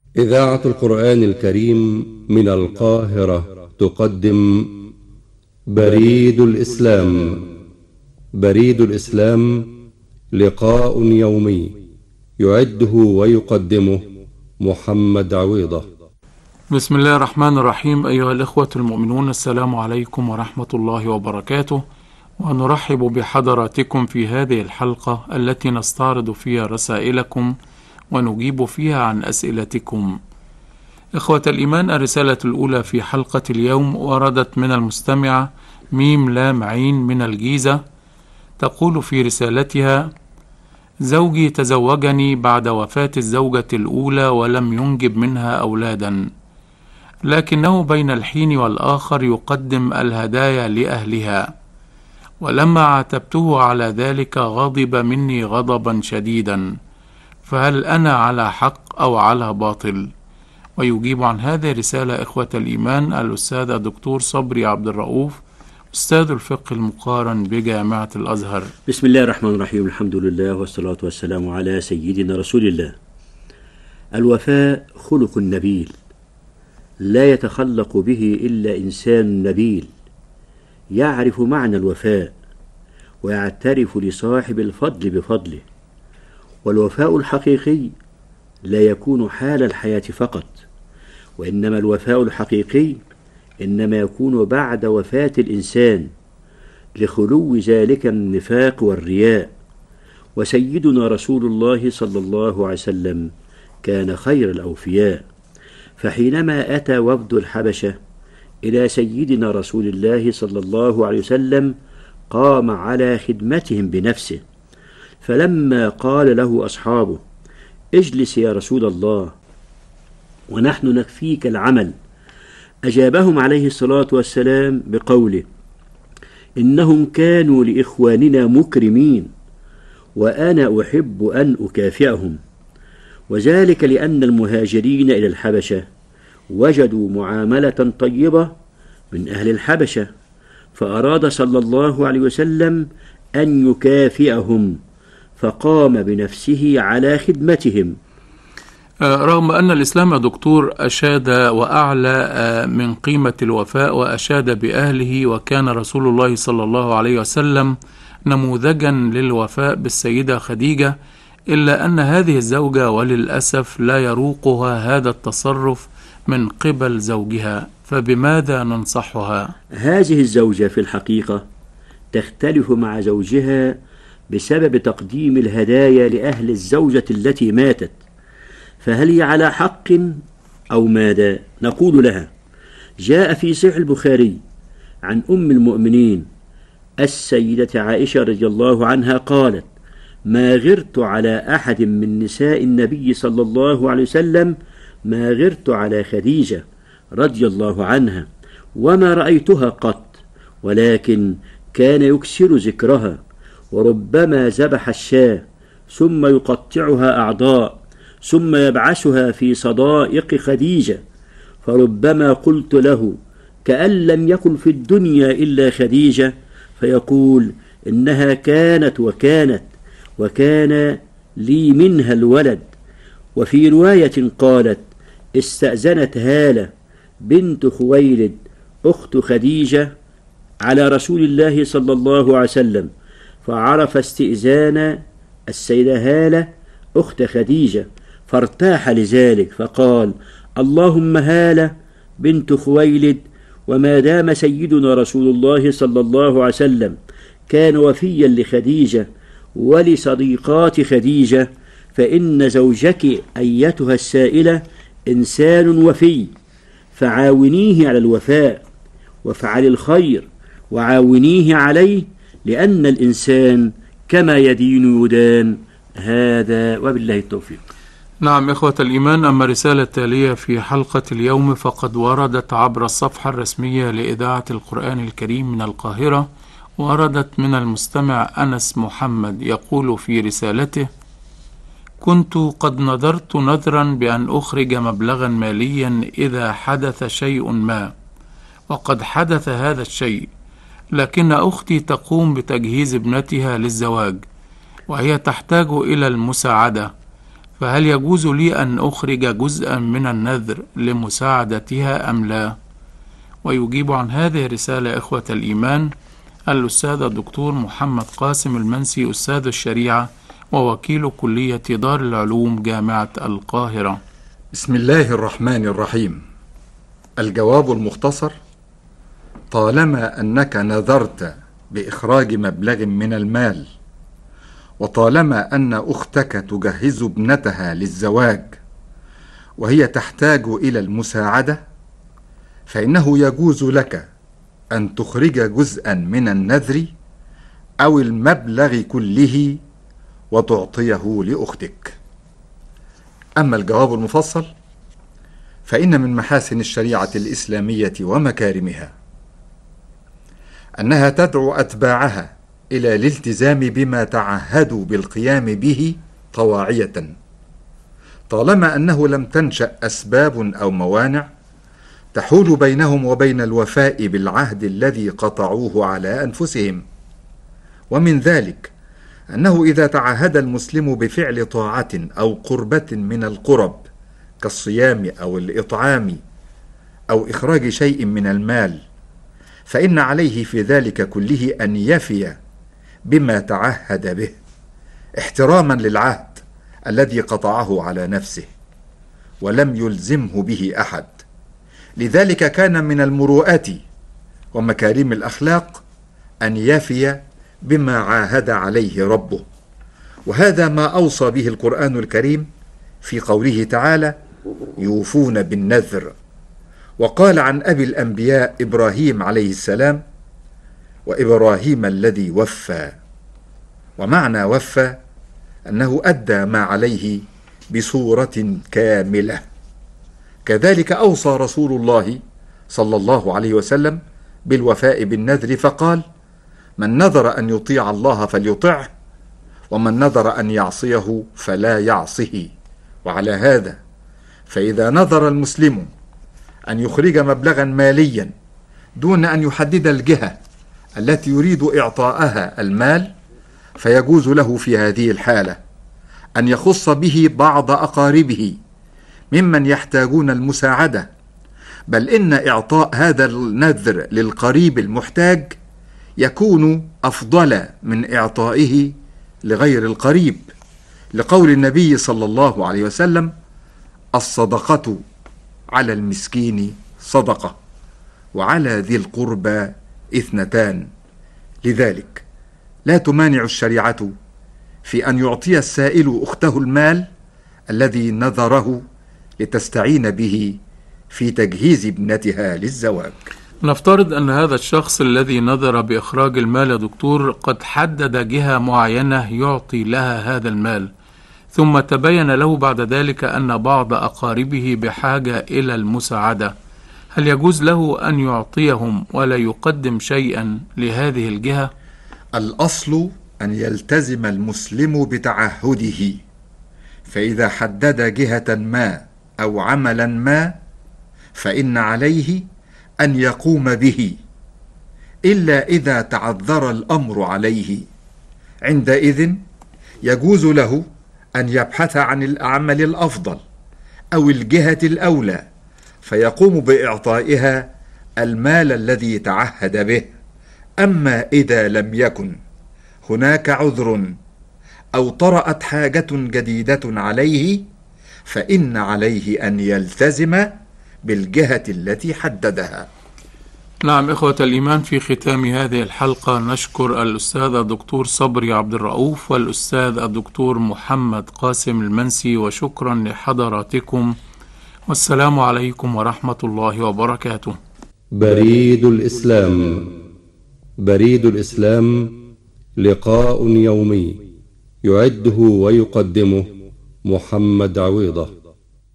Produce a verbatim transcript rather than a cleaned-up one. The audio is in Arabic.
إذاعة القرآن الكريم من القاهرة تقدم بريد الإسلام. بريد الإسلام لقاء يومي يعده ويقدمه محمد عويضة. بسم الله الرحمن الرحيم. أيها الإخوة المؤمنون، السلام عليكم ورحمة الله وبركاته، ونرحب بحضراتكم في هذه الحلقة التي نستعرض فيها رسائلكم ونجيب فيها عن أسئلتكم. إخوة الإيمان، الرسالة الأولى في حلقة اليوم وردت من المستمعة ميم لام عين من الجيزة، تقول في رسالتها: زوجي تزوجني بعد وفاة الزوجة الأولى ولم ينجب منها أولادا، لكنه بين الحين والآخر يقدم الهدايا لأهلها، ولما عاتبته على ذلك غضب مني غضبا شديدا، فهل أنا على حق أو على باطل؟ ويجيب عن هذه الرسالة إخوة الإيمان الأستاذ الدكتور صبري عبد الرؤوف، أستاذ الفقه المقارن بجامعة الأزهر. بسم الله الرحمن الرحيم، الحمد لله والصلاة والسلام على سيدنا رسول الله. الوفاء خلق نبيل لا يتخلق به إلا إنسان نبيل يعرف معنى الوفاء ويعترف لصاحب الفضل بفضله. والوفاء الحقيقي لا يكون حال الحياة فقط، وإنما الوفاء الحقيقي إنما يكون بعد وفاة الإنسان لخلو ذلك من النفاق والرياء. وسيدنا رسول الله صلى الله عليه وسلم كان خير الأوفياء، فحينما أتى وفد الحبشة إلى سيدنا رسول الله صلى الله عليه وسلم قام على خدمتهم بنفسه، فلما قال له أصحابه: اجلس يا رسول الله ونحن نكفيك العمل، أجابهم عليه الصلاة والسلام بقوله: إنهم كانوا لإخواننا مكرمين وأنا أحب أن أكافئهم. وذلك لأن المهاجرين إلى الحبشة وجدوا معاملة طيبة من أهل الحبشة، فأراد صلى الله عليه وسلم أن يكافئهم، فقام بنفسه على خدمتهم. رغم أن الإسلام يا دكتور أشاد وأعلى من قيمة الوفاء وأشاد بأهله، وكان رسول الله صلى الله عليه وسلم نموذجا للوفاء بالسيدة خديجة، إلا أن هذه الزوجة وللأسف لا يروقها هذا التصرف من قبل زوجها، فبماذا ننصحها؟ هذه الزوجة في الحقيقة تختلف مع زوجها بسبب تقديم الهدايا لأهل الزوجة التي ماتت، فهل هي على حق أو ماذا؟ نقول لها: جاء في صحيح البخاري عن أم المؤمنين السيدة عائشة رضي الله عنها قالت: ما غرت على أحد من نساء النبي صلى الله عليه وسلم ما غرت على خديجة رضي الله عنها، وما رأيتها قط، ولكن كان يكسر ذكرها، وربما ذبح الشاة ثم يقطعها أعضاء ثم يبعثها في صدائق خديجة، فربما قلت له: كأن لم يكن في الدنيا إلا خديجة، فيقول: إنها كانت وكانت وكان لي منها الولد. وفي رواية قالت: استأذنت هالة بنت خويلد أخت خديجة على رسول الله صلى الله عليه وسلم، فعرف استئذان السيدة هالة أخت خديجة فارتاح لذلك، فقال: اللهم هالة بنت خويلد، وما دام سيدنا رسول الله صلى الله عليه وسلم كان وفيا لخديجة ولصديقات خديجة، فإن زوجك أيتها السائلة إنسان وفي، فعاونيه على الوفاء وفعل الخير وعاونيه عليه، لأن الإنسان كما يدين يدان. هذا وبالله التوفيق. نعم إخوة الإيمان، أما الرسالة التالية في حلقة اليوم فقد وردت عبر الصفحة الرسمية لإذاعة القرآن الكريم من القاهرة، وردت من المستمع أنس محمد، يقول في رسالته: كنت قد نذرت نذرا بأن أخرج مبلغا ماليا إذا حدث شيء ما، وقد حدث هذا الشيء، لكن أختي تقوم بتجهيز ابنتها للزواج، وهي تحتاج إلى المساعدة، فهل يجوز لي أن أخرج جزءا من النذر لمساعدتها أم لا؟ ويجيب عن هذه الرسالة إخوة الإيمان الأستاذ الدكتور محمد قاسم المنسي، أستاذ الشريعة ووكيل كلية دار العلوم جامعة القاهرة. بسم الله الرحمن الرحيم. الجواب المختصر: طالما أنك نذرت بإخراج مبلغ من المال، وطالما أن أختك تجهز ابنتها للزواج وهي تحتاج إلى المساعدة، فإنه يجوز لك أن تخرج جزءا من النذر أو المبلغ كله وتعطيه لأختك. أما الجواب المفصل فإن من محاسن الشريعة الإسلامية ومكارمها أنها تدعو أتباعها إلى الالتزام بما تعهدوا بالقيام به طواعية، طالما أنه لم تنشأ أسباب أو موانع تحول بينهم وبين الوفاء بالعهد الذي قطعوه على أنفسهم. ومن ذلك أنه إذا تعهد المسلم بفعل طاعة أو قربة من القرب كالصيام أو الإطعام أو إخراج شيء من المال، فإن عليه في ذلك كله أن يفي بما تعهد به احتراما للعهد الذي قطعه على نفسه ولم يلزمه به أحد. لذلك كان من المروءات ومكارم الأخلاق أن يفي بما عاهد عليه ربه، وهذا ما أوصى به القرآن الكريم في قوله تعالى: يوفون بالنذر. وقال عن أبي الأنبياء إبراهيم عليه السلام: وإبراهيم الذي وفى. ومعنى وفى أنه أدى ما عليه بصورة كاملة. كذلك أوصى رسول الله صلى الله عليه وسلم بالوفاء بالنذر فقال: من نذر أن يطيع الله فليطعه، ومن نذر أن يعصيه فلا يعصه. وعلى هذا فإذا نذر المسلم أن يخرج مبلغا ماليا دون أن يحدد الجهة التي يريد إعطاءها المال، فيجوز له في هذه الحالة أن يخص به بعض أقاربه ممن يحتاجون المساعدة، بل إن إعطاء هذا النذر للقريب المحتاج يكون أفضل من إعطائه لغير القريب، لقول النبي صلى الله عليه وسلم: الصدقة على المسكين صدقة، وعلى ذي القربى اثنتان. لذلك لا تمانع الشريعة في أن يعطي السائل أخته المال الذي نذره لتستعين به في تجهيز ابنتها للزواج. نفترض أن هذا الشخص الذي نذر بإخراج المال يا دكتور قد حدد جهة معينة يعطي لها هذا المال، ثم تبين له بعد ذلك أن بعض أقاربه بحاجة إلى المساعدة، هل يجوز له أن يعطيهم ولا يقدم شيئا لهذه الجهة؟ الأصل أن يلتزم المسلم بتعهده، فإذا حدد جهة ما أو عملا ما فإن عليه أن يقوم به، إلا إذا تعذر الأمر عليه. عندئذ يجوز له أن يبحث عن العمل الأفضل أو الجهة الأولى فيقوم بإعطائها المال الذي تعهد به. أما إذا لم يكن هناك عذر أو طرأت حاجة جديدة عليه فإن عليه أن يلتزم بالجهة التي حددها. نعم إخوة الإيمان، في ختام هذه الحلقة نشكر الأستاذ الدكتور صبري عبد الرؤوف والأستاذ الدكتور محمد قاسم المنسي، وشكرا لحضراتكم، والسلام عليكم ورحمة الله وبركاته. بريد الإسلام. بريد الإسلام لقاء يومي يعده ويقدمه محمد عويضة.